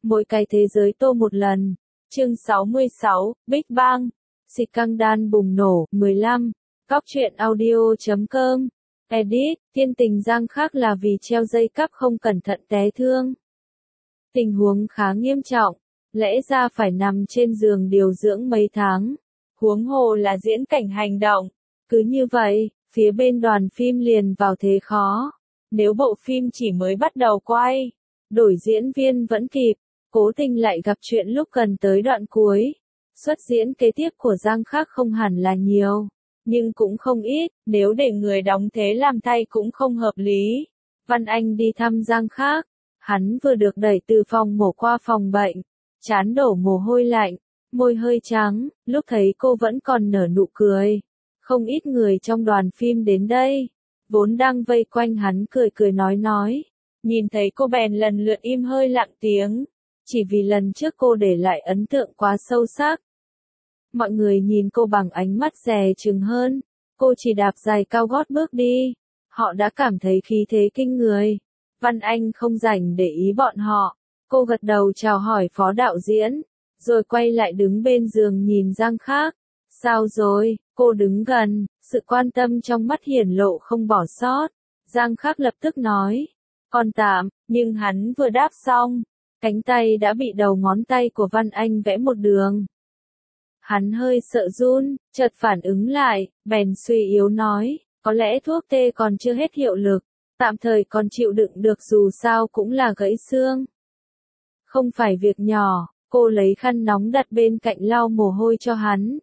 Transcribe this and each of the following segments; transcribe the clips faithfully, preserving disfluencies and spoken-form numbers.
Mỗi cái thế giới tô một lần. Chương sáu mươi sáu, Big Bang. Scandal bùng nổ. mười lăm. Góc truyện audio chấm com. Edit. Thiên tình Giang Khắc là vì treo dây cáp không cẩn thận té thương. Tình huống khá nghiêm trọng. Lẽ ra phải nằm trên giường điều dưỡng mấy tháng. Huống hồ là diễn cảnh hành động. Cứ như vậy, phía bên đoàn phim liền vào thế khó. Nếu bộ phim chỉ mới bắt đầu quay, đổi diễn viên vẫn kịp, cố tình lại gặp chuyện lúc gần tới đoạn cuối. Xuất diễn kế tiếp của Giang Khắc không hẳn là nhiều, nhưng cũng không ít, nếu để người đóng thế làm thay cũng không hợp lý. Văn Anh đi thăm Giang Khắc, hắn vừa được đẩy từ phòng mổ qua phòng bệnh, trán đổ mồ hôi lạnh, môi hơi trắng, lúc thấy cô vẫn còn nở nụ cười. Không ít người trong đoàn phim đến đây, vốn đang vây quanh hắn cười cười nói nói. Nhìn thấy cô bèn lần lượt im hơi lặng tiếng, chỉ vì lần trước cô để lại ấn tượng quá sâu sắc. Mọi người nhìn cô bằng ánh mắt dè chừng hơn, cô chỉ đạp giày cao gót bước đi, họ đã cảm thấy khí thế kinh người. Văn Anh không rảnh để ý bọn họ, cô gật đầu chào hỏi phó đạo diễn, rồi quay lại đứng bên giường nhìn Giang Khắc. Sao rồi, cô đứng gần, sự quan tâm trong mắt hiển lộ không bỏ sót. Giang Khắc lập tức nói, còn tạm, nhưng hắn vừa đáp xong, cánh tay đã bị đầu ngón tay của Văn Anh vẽ một đường. Hắn hơi sợ run, chợt phản ứng lại, bèn suy yếu nói, có lẽ thuốc tê còn chưa hết hiệu lực, tạm thời còn chịu đựng được dù sao cũng là gãy xương. Không phải việc nhỏ, cô lấy khăn nóng đặt bên cạnh lau mồ hôi cho hắn.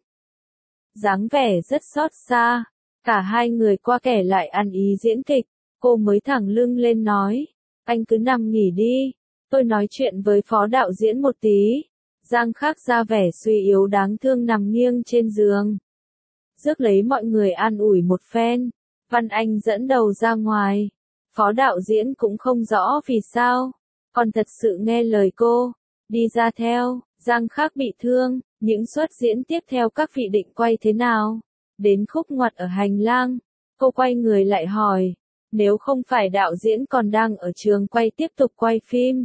Dáng vẻ rất xót xa, cả hai người qua kẻ lại ăn ý diễn kịch, cô mới thẳng lưng lên nói, anh cứ nằm nghỉ đi, tôi nói chuyện với phó đạo diễn một tí. Giang Khắc ra vẻ suy yếu đáng thương nằm nghiêng trên giường. Rước lấy mọi người an ủi một phen, Văn Anh dẫn đầu ra ngoài, phó đạo diễn cũng không rõ vì sao, còn thật sự nghe lời cô, đi ra theo. Giang Khắc bị thương, những suất diễn tiếp theo các vị định quay thế nào? Đến khúc ngoặt ở hành lang, cô quay người lại hỏi, nếu không phải đạo diễn còn đang ở trường quay tiếp tục quay phim.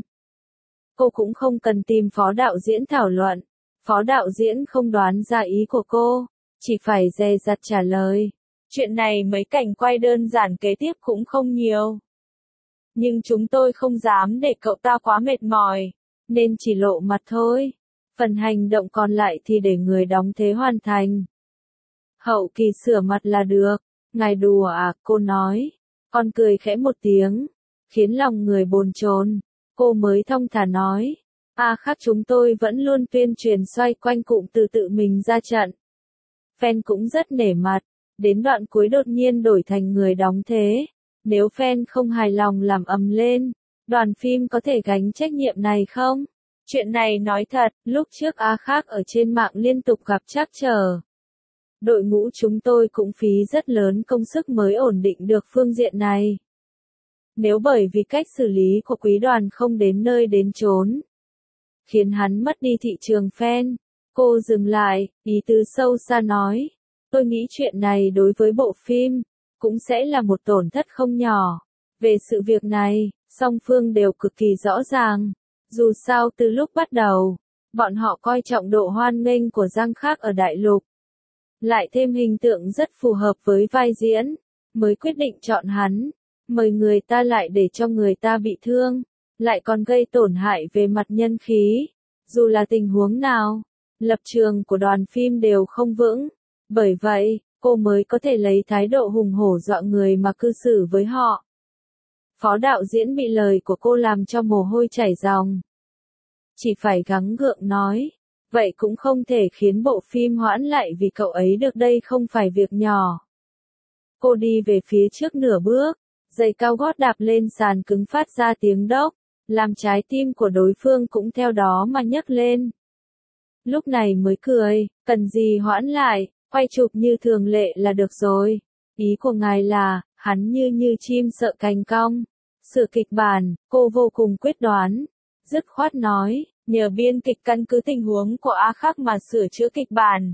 Cô cũng không cần tìm phó đạo diễn thảo luận, phó đạo diễn không đoán ra ý của cô, chỉ phải dè dặt trả lời. Chuyện này mấy cảnh quay đơn giản kế tiếp cũng không nhiều. Nhưng chúng tôi không dám để cậu ta quá mệt mỏi, nên chỉ lộ mặt thôi. Phần hành động còn lại thì để người đóng thế hoàn thành. Hậu kỳ sửa mặt là được, ngài đùa à, cô nói. Con cười khẽ một tiếng, khiến lòng người bồn chồn. Cô mới thong thả nói, a Khắc chúng tôi vẫn luôn tuyên truyền xoay quanh cụm từ tự mình ra trận. Fan cũng rất nể mặt, đến đoạn cuối đột nhiên đổi thành người đóng thế. Nếu fan không hài lòng làm ầm lên, đoàn phim có thể gánh trách nhiệm này không? Chuyện này nói thật, lúc trước A Khắc ở trên mạng liên tục gặp trắc trở. Đội ngũ chúng tôi cũng phí rất lớn công sức mới ổn định được phương diện này. Nếu bởi vì cách xử lý của quý đoàn không đến nơi đến chốn, khiến hắn mất đi thị trường fan, cô dừng lại, ý tứ sâu xa nói, tôi nghĩ chuyện này đối với bộ phim, cũng sẽ là một tổn thất không nhỏ. Về sự việc này, song phương đều cực kỳ rõ ràng. Dù sao từ lúc bắt đầu, bọn họ coi trọng độ hoan nghênh của Giang Khắc ở đại lục. Lại thêm hình tượng rất phù hợp với vai diễn, mới quyết định chọn hắn. Mời người ta lại để cho người ta bị thương, lại còn gây tổn hại về mặt nhân khí. Dù là tình huống nào, lập trường của đoàn phim đều không vững. Bởi vậy, cô mới có thể lấy thái độ hùng hổ dọa người mà cư xử với họ. Phó đạo diễn bị lời của cô làm cho mồ hôi chảy ròng. Chỉ phải gắng gượng nói, vậy cũng không thể khiến bộ phim hoãn lại vì cậu ấy được đây không phải việc nhỏ. Cô đi về phía trước nửa bước, giày cao gót đạp lên sàn cứng phát ra tiếng đốc, làm trái tim của đối phương cũng theo đó mà nhấc lên. Lúc này mới cười, cần gì hoãn lại, quay chụp như thường lệ là được rồi. Ý của ngài là, hắn như như chim sợ cành cong. Sửa kịch bản, cô vô cùng quyết đoán. Dứt khoát nói, nhờ biên kịch căn cứ tình huống của A Khắc mà sửa chữa kịch bản.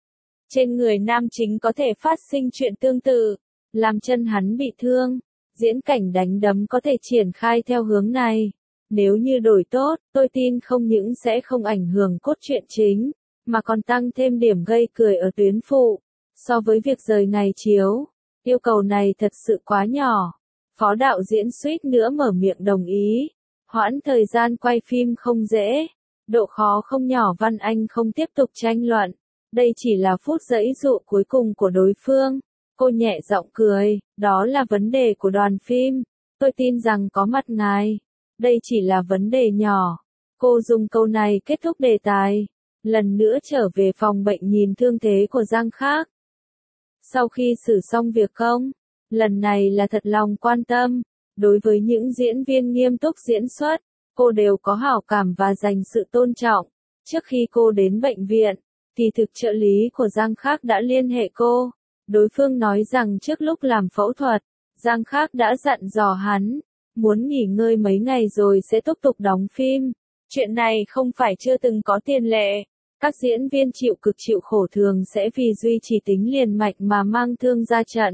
Trên người nam chính có thể phát sinh chuyện tương tự, làm chân hắn bị thương. Diễn cảnh đánh đấm có thể triển khai theo hướng này. Nếu như đổi tốt, tôi tin không những sẽ không ảnh hưởng cốt truyện chính, mà còn tăng thêm điểm gây cười ở tuyến phụ. So với việc rời ngày chiếu, yêu cầu này thật sự quá nhỏ. Phó đạo diễn suýt nữa mở miệng đồng ý. Hoãn thời gian quay phim không dễ. Độ khó không nhỏ. Văn Anh không tiếp tục tranh luận. Đây chỉ là phút giãy dụ cuối cùng của đối phương. Cô nhẹ giọng cười, đó là vấn đề của đoàn phim. Tôi tin rằng có mặt ngài. Đây chỉ là vấn đề nhỏ. Cô dùng câu này kết thúc đề tài. Lần nữa trở về phòng bệnh nhìn thương thế của Giang Khác. Sau khi xử xong việc công, lần này là thật lòng quan tâm. Đối với những diễn viên nghiêm túc diễn xuất, cô đều có hảo cảm và dành sự tôn trọng. Trước khi cô đến bệnh viện, thì thực trợ lý của Giang Khác đã liên hệ cô. Đối phương nói rằng trước lúc làm phẫu thuật, Giang Khác đã dặn dò hắn, muốn nghỉ ngơi mấy ngày rồi sẽ tiếp tục đóng phim. Chuyện này không phải chưa từng có tiền lệ. Các diễn viên chịu cực chịu khổ thường sẽ vì duy trì tính liền mạch mà mang thương ra trận.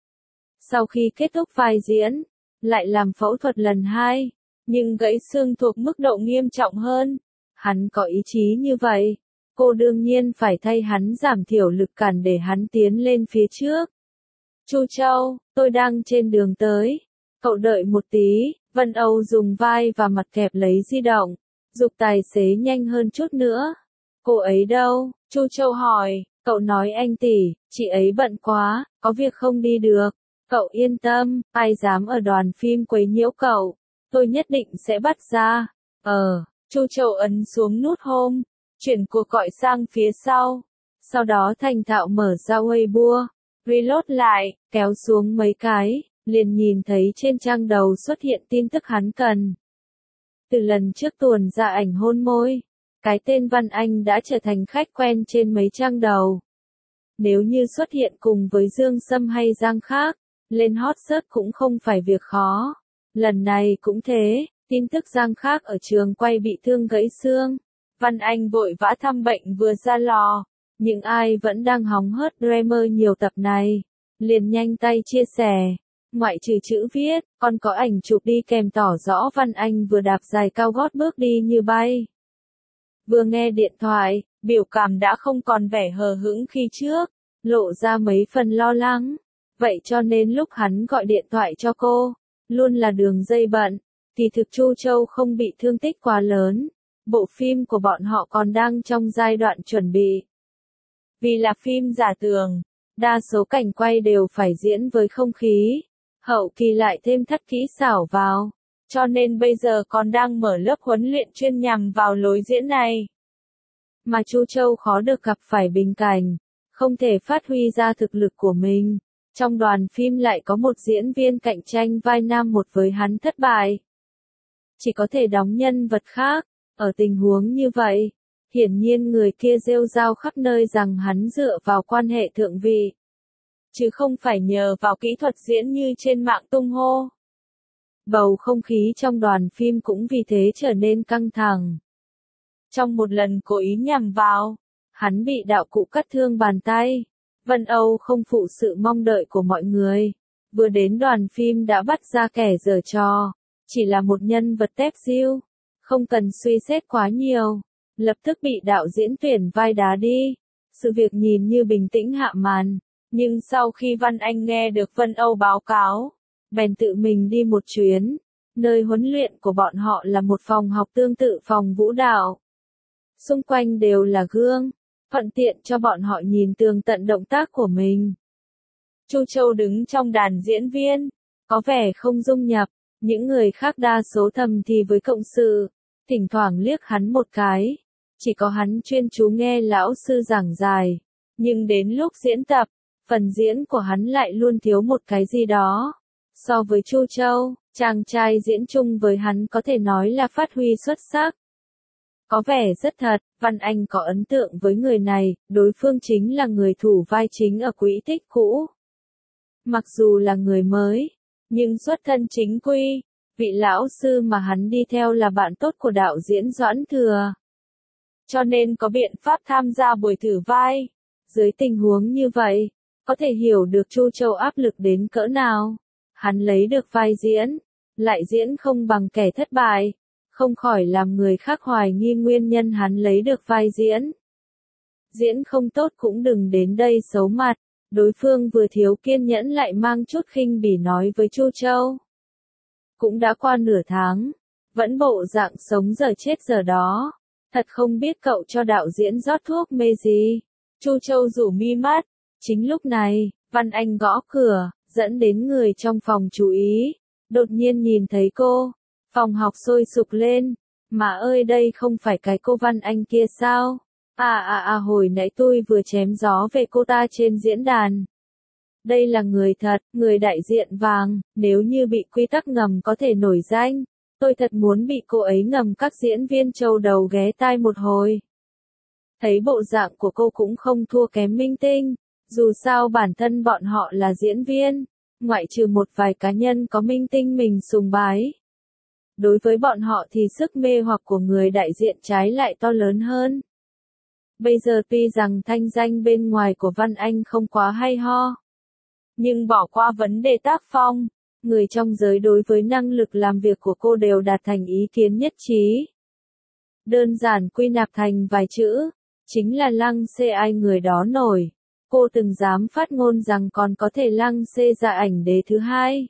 Sau khi kết thúc vai diễn, lại làm phẫu thuật lần hai, nhưng gãy xương thuộc mức độ nghiêm trọng hơn. Hắn có ý chí như vậy, cô đương nhiên phải thay hắn giảm thiểu lực cản để hắn tiến lên phía trước. Chu Châu, tôi đang trên đường tới. Cậu đợi một tí. Vân Âu dùng vai và mặt kẹp lấy di động, giục tài xế nhanh hơn chút nữa. Cô ấy đâu? Chu Châu hỏi. Cậu nói anh tỷ, chị ấy bận quá, có việc không đi được. Cậu yên tâm, ai dám ở đoàn phim quấy nhiễu cậu, tôi nhất định sẽ bắt ra. Ờ, Chu Châu ấn xuống nút home, chuyển cuộc gọi sang phía sau. Sau đó thành thạo mở ra Weibo, reload lại, kéo xuống mấy cái, liền nhìn thấy trên trang đầu xuất hiện tin tức hắn cần. Từ lần trước tuồn ra ảnh hôn môi, cái tên Văn Anh đã trở thành khách quen trên mấy trang đầu. Nếu như xuất hiện cùng với Dương Sâm hay Giang Khác, lên hot search cũng không phải việc khó. Lần này cũng thế, tin tức Giang Khác ở trường quay bị thương gãy xương. Văn Anh vội vã thăm bệnh vừa ra lò. Những ai vẫn đang hóng hớt drama nhiều tập này, liền nhanh tay chia sẻ. Ngoại trừ chữ viết, còn có ảnh chụp đi kèm tỏ rõ Văn Anh vừa đạp giày cao gót bước đi như bay. Vừa nghe điện thoại, biểu cảm đã không còn vẻ hờ hững khi trước, lộ ra mấy phần lo lắng. Vậy cho nên lúc hắn gọi điện thoại cho cô, luôn là đường dây bận, thì thực Chu Châu không bị thương tích quá lớn. Bộ phim của bọn họ còn đang trong giai đoạn chuẩn bị. Vì là phim giả tưởng, đa số cảnh quay đều phải diễn với không khí, hậu kỳ lại thêm thắt kỹ xảo vào, cho nên bây giờ còn đang mở lớp huấn luyện chuyên nhằm vào lối diễn này. Mà Chu Châu khó được gặp phải bình cảnh, không thể phát huy ra thực lực của mình. Trong đoàn phim lại có một diễn viên cạnh tranh vai nam một với hắn thất bại. Chỉ có thể đóng nhân vật khác. Ở tình huống như vậy, hiển nhiên người kia rêu rao khắp nơi rằng hắn dựa vào quan hệ thượng vị, chứ không phải nhờ vào kỹ thuật diễn như trên mạng tung hô. Bầu không khí trong đoàn phim cũng vì thế trở nên căng thẳng. Trong một lần cố ý nhằm vào, hắn bị đạo cụ cắt thương bàn tay. Vân Âu không phụ sự mong đợi của mọi người. Vừa đến đoàn phim đã bắt ra kẻ giở trò, chỉ là một nhân vật tép diêu. Không cần suy xét quá nhiều, lập tức bị đạo diễn tuyển vai đá đi. Sự việc nhìn như bình tĩnh hạ màn, nhưng sau khi Văn Anh nghe được Vân Âu báo cáo, bèn tự mình đi một chuyến. Nơi huấn luyện của bọn họ là một phòng học tương tự phòng vũ đạo. Xung quanh đều là gương, thuận tiện cho bọn họ nhìn tường tận động tác của mình. Chu Châu đứng trong đàn diễn viên, có vẻ không dung nhập, những người khác đa số thầm thì với cộng sự. Thỉnh thoảng liếc hắn một cái, chỉ có hắn chuyên chú nghe lão sư giảng giải, nhưng đến lúc diễn tập, phần diễn của hắn lại luôn thiếu một cái gì đó. So với Chu Châu, chàng trai diễn chung với hắn có thể nói là phát huy xuất sắc. Có vẻ rất thật, Văn Anh có ấn tượng với người này, đối phương chính là người thủ vai chính ở quỹ tích cũ. Mặc dù là người mới, nhưng xuất thân chính quy. Vị lão sư mà hắn đi theo là bạn tốt của đạo diễn Doãn Thừa. Cho nên có biện pháp tham gia buổi thử vai. Dưới tình huống như vậy, có thể hiểu được Chu Châu áp lực đến cỡ nào. Hắn lấy được vai diễn, lại diễn không bằng kẻ thất bại. không khỏi làm người khác hoài nghi nguyên nhân hắn lấy được vai diễn. Diễn không tốt cũng đừng đến đây xấu mặt, đối phương vừa thiếu kiên nhẫn lại mang chút khinh bỉ nói với Chu Châu. Cũng đã qua nửa tháng, vẫn bộ dạng sống giờ chết giờ đó, thật không biết cậu cho đạo diễn rót thuốc mê gì. Chu Châu rủ mi mắt, chính lúc này, Văn Anh gõ cửa, dẫn đến người trong phòng chú ý, đột nhiên nhìn thấy cô, phòng học sôi sục lên, mà ơi đây không phải cái cô Văn Anh kia sao? À à à hồi nãy tôi vừa chém gió về cô ta trên diễn đàn. Đây là người thật, người đại diện vàng, nếu như bị quy tắc ngầm có thể nổi danh, tôi thật muốn bị cô ấy ngầm các diễn viên châu đầu ghé tai một hồi. Thấy bộ dạng của cô cũng không thua kém minh tinh, dù sao bản thân bọn họ là diễn viên, ngoại trừ một vài cá nhân có minh tinh mình sùng bái. Đối với bọn họ thì sức mê hoặc của người đại diện trái lại to lớn hơn. Bây giờ tuy rằng thanh danh bên ngoài của Văn Anh không quá hay ho, nhưng bỏ qua vấn đề tác phong, người trong giới đối với năng lực làm việc của cô đều đạt thành ý kiến nhất trí. Đơn giản quy nạp thành vài chữ, chính là lăng xê ai người đó nổi. Cô từng dám phát ngôn rằng còn có thể lăng xê ra ảnh đế thứ hai.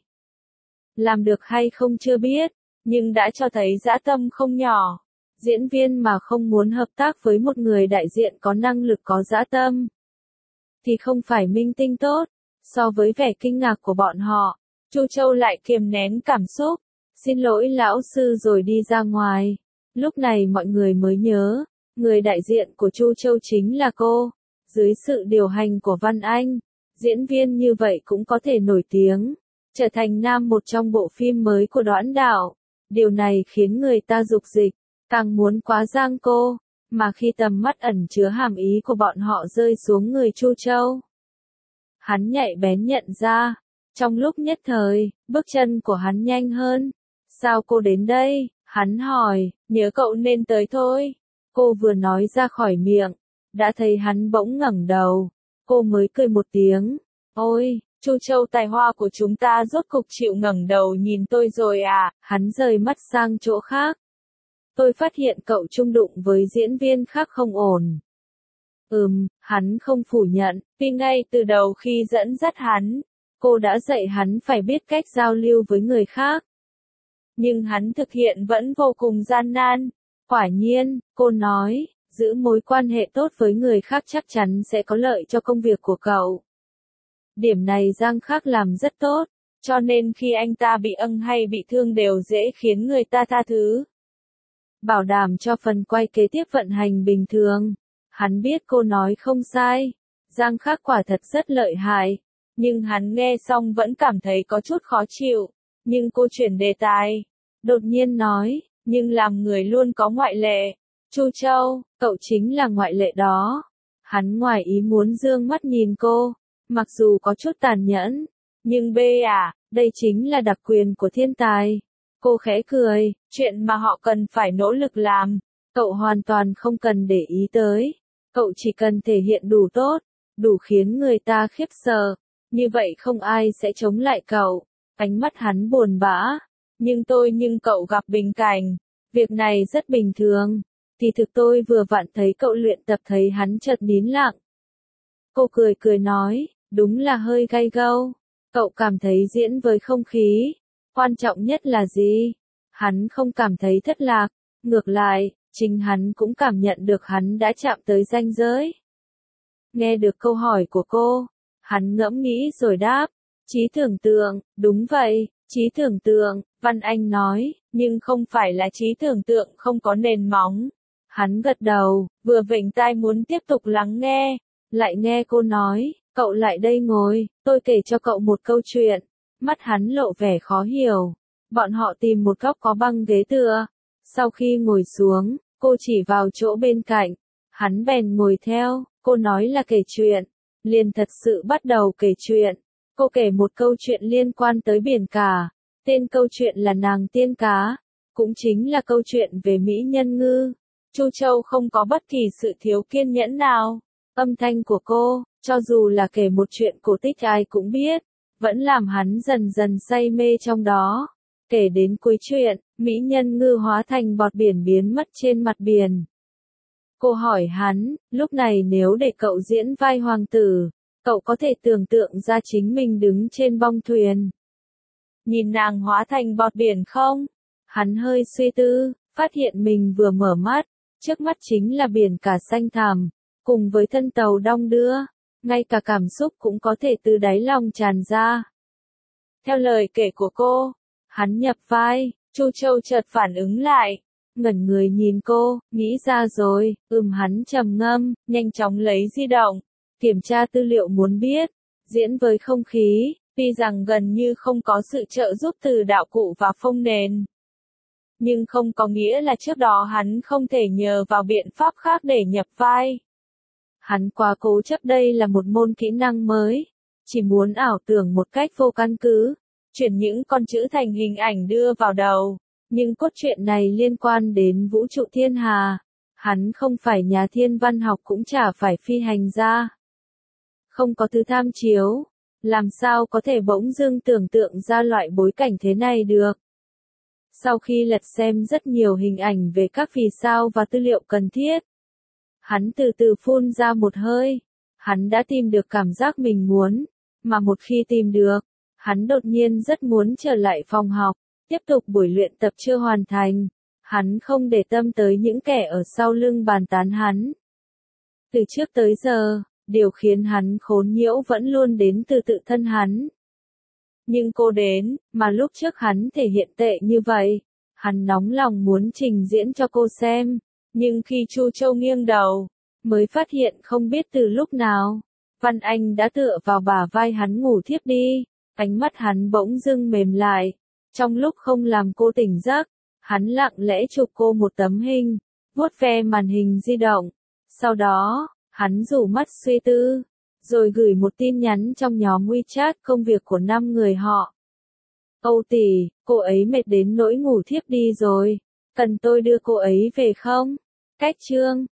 Làm được hay không chưa biết, nhưng đã cho thấy dã tâm không nhỏ. Diễn viên mà không muốn hợp tác với một người đại diện có năng lực có dã tâm, thì không phải minh tinh tốt. So với vẻ kinh ngạc của bọn họ, Chu Châu lại kiềm nén cảm xúc, xin lỗi lão sư rồi đi ra ngoài. Lúc này mọi người mới nhớ, người đại diện của Chu Châu chính là cô. Dưới sự điều hành của Văn Anh, diễn viên như vậy cũng có thể nổi tiếng, trở thành nam một trong bộ phim mới của Doãn Đạo. Điều này khiến người ta dục dịch, càng muốn quá giang cô, mà khi tầm mắt ẩn chứa hàm ý của bọn họ rơi xuống người Chu Châu, hắn nhạy bén nhận ra, trong lúc nhất thời, bước chân của hắn nhanh hơn. Sao cô đến đây? Hắn hỏi, nhớ cậu nên tới thôi. Cô vừa nói ra khỏi miệng, đã thấy hắn bỗng ngẩng đầu, cô mới cười một tiếng. Ôi, Chu Châu tài hoa của chúng ta rốt cục chịu ngẩng đầu nhìn tôi rồi à? Hắn rời mắt sang chỗ khác. Tôi phát hiện cậu chung đụng với diễn viên khác không ổn. Ừm, hắn không phủ nhận, vì ngay từ đầu khi dẫn dắt hắn, cô đã dạy hắn phải biết cách giao lưu với người khác. Nhưng hắn thực hiện vẫn vô cùng gian nan. Quả nhiên, cô nói, giữ mối quan hệ tốt với người khác chắc chắn sẽ có lợi cho công việc của cậu. Điểm này Giang Khắc làm rất tốt, cho nên khi anh ta bị âng hay bị thương đều dễ khiến người ta tha thứ. Bảo đảm cho phần quay kế tiếp vận hành bình thường. Hắn biết cô nói không sai, Giang Khắc quả thật rất lợi hại, nhưng hắn nghe xong vẫn cảm thấy có chút khó chịu. Nhưng cô chuyển đề tài, đột nhiên nói, nhưng làm người luôn có ngoại lệ. Chu Châu, cậu chính là ngoại lệ đó. Hắn ngoài ý muốn dương mắt nhìn cô, mặc dù có chút tàn nhẫn, nhưng bê à, đây chính là đặc quyền của thiên tài. Cô khẽ cười, chuyện mà họ cần phải nỗ lực làm, cậu hoàn toàn không cần để ý tới. Cậu chỉ cần thể hiện đủ tốt, đủ khiến người ta khiếp sợ, như vậy không ai sẽ chống lại cậu. Ánh mắt hắn buồn bã, nhưng tôi nhưng cậu gặp bình cảnh, việc này rất bình thường. Thì thực tôi vừa vặn thấy cậu luyện tập thấy hắn chợt nín lặng. Cô cười cười nói, đúng là hơi gay gâu. Cậu cảm thấy diễn với không khí, quan trọng nhất là gì? Hắn không cảm thấy thất lạc, ngược lại, chính hắn cũng cảm nhận được hắn đã chạm tới ranh giới. Nghe được câu hỏi của cô, hắn ngẫm nghĩ rồi đáp, trí tưởng tượng, đúng vậy, trí tưởng tượng, Văn Anh nói, nhưng không phải là trí tưởng tượng không có nền móng. Hắn gật đầu, vừa vểnh tai muốn tiếp tục lắng nghe, lại nghe cô nói, cậu lại đây ngồi, tôi kể cho cậu một câu chuyện. Mắt hắn lộ vẻ khó hiểu. Bọn họ tìm một góc có băng ghế tựa. Sau khi ngồi xuống, cô chỉ vào chỗ bên cạnh. Hắn bèn ngồi theo, cô nói là kể chuyện. Liền thật sự bắt đầu kể chuyện. Cô kể một câu chuyện liên quan tới biển cả. Tên câu chuyện là Nàng Tiên Cá. Cũng chính là câu chuyện về Mỹ Nhân Ngư. Chu Châu không có bất kỳ sự thiếu kiên nhẫn nào. Âm thanh của cô, cho dù là kể một chuyện cổ tích ai cũng biết, vẫn làm hắn dần dần say mê trong đó. Kể đến cuối chuyện, Mỹ nhân ngư hóa thành bọt biển biến mất trên mặt biển. Cô hỏi hắn, lúc này nếu để cậu diễn vai hoàng tử, cậu có thể tưởng tượng ra chính mình đứng trên bong thuyền, nhìn nàng hóa thành bọt biển không? Hắn hơi suy tư, phát hiện mình vừa mở mắt, trước mắt chính là biển cả xanh thẳm, cùng với thân tàu đong đưa, ngay cả cảm xúc cũng có thể từ đáy lòng tràn ra. Theo lời kể của cô, hắn nhập vai, Chu Châu chợt phản ứng lại, ngẩn người nhìn cô, nghĩ ra rồi, ừm hắn trầm ngâm, nhanh chóng lấy di động, kiểm tra tư liệu muốn biết, diễn với không khí, tuy rằng gần như không có sự trợ giúp từ đạo cụ và phông nền. Nhưng không có nghĩa là trước đó hắn không thể nhờ vào biện pháp khác để nhập vai. Hắn quá cố chấp đây là một môn kỹ năng mới, chỉ muốn ảo tưởng một cách vô căn cứ, chuyển những con chữ thành hình ảnh đưa vào đầu. Nhưng cốt truyện này liên quan đến vũ trụ thiên hà, hắn không phải nhà thiên văn học cũng chả phải phi hành gia. Không có thứ tham chiếu, làm sao có thể bỗng dưng tưởng tượng ra loại bối cảnh thế này được. Sau khi lật xem rất nhiều hình ảnh về các vì sao và tư liệu cần thiết, hắn từ từ phun ra một hơi, hắn đã tìm được cảm giác mình muốn, mà một khi tìm được, hắn đột nhiên rất muốn trở lại phòng học, tiếp tục buổi luyện tập chưa hoàn thành, hắn không để tâm tới những kẻ ở sau lưng bàn tán hắn. Từ trước tới giờ, điều khiến hắn khốn nhiễu vẫn luôn đến từ tự thân hắn. Nhưng cô đến, mà lúc trước hắn thể hiện tệ như vậy, hắn nóng lòng muốn trình diễn cho cô xem, nhưng khi Chu Châu nghiêng đầu, mới phát hiện không biết từ lúc nào, Văn Anh đã tựa vào bả vai hắn ngủ thiếp đi, ánh mắt hắn bỗng dưng mềm lại, trong lúc không làm cô tỉnh giấc, hắn lặng lẽ chụp cô một tấm hình, vuốt ve màn hình di động, sau đó, hắn rủ mắt suy tư, rồi gửi một tin nhắn trong nhóm WeChat công việc của năm người họ. Âu tỷ, cô ấy mệt đến nỗi ngủ thiếp đi rồi, cần tôi đưa cô ấy về không? Cách chương